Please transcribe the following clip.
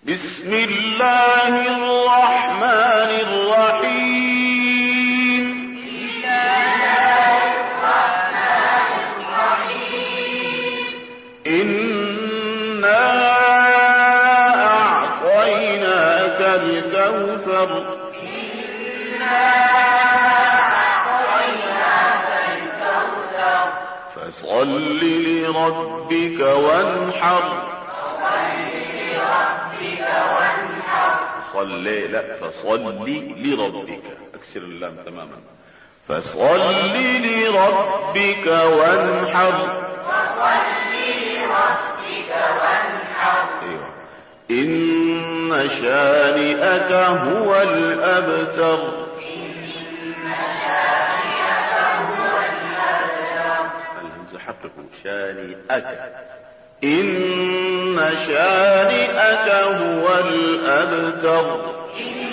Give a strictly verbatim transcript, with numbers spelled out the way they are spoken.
بسم الله الرحمن الرحيم. إنا أعطيناك الكوثر فصل لربك وانحر. صل لا فصل لربك اكسر اللام تماما. فصل لربك وانحر. أيوة. إن شانئك هو الأبتر. الهمزة حقكم شانئك. إن شانئك هو الأبتر.